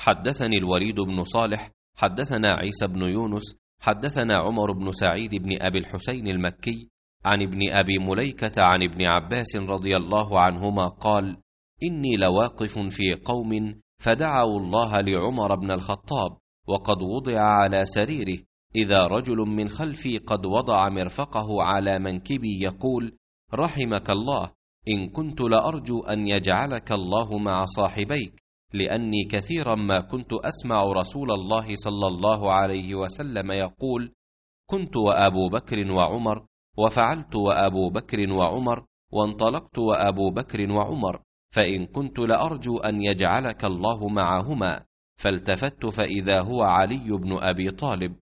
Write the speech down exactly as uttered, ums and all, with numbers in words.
حدثني الوليد بن صالح حدثنا عيسى بن يونس حدثنا عمر بن سعيد بن أبي الحسين المكي عن ابن أبي مليكة عن ابن عباس رضي الله عنهما قال: إني لواقف في قوم فدعوا الله لعمر بن الخطاب وقد وضع على سريره، إذا رجل من خلفي قد وضع مرفقه على منكبي يقول: رحمك الله، إن كنت لأرجو أن يجعلك الله مع صاحبيك، لأني كثيرا ما كنت أسمع رسول الله صلى الله عليه وسلم يقول: كنت وأبو بكر وعمر، وفعلت وأبو بكر وعمر، وانطلقت وأبو بكر وعمر، فإن كنت لأرجو أن يجعلك الله معهما. فالتفت فإذا هو علي بن أبي طالب،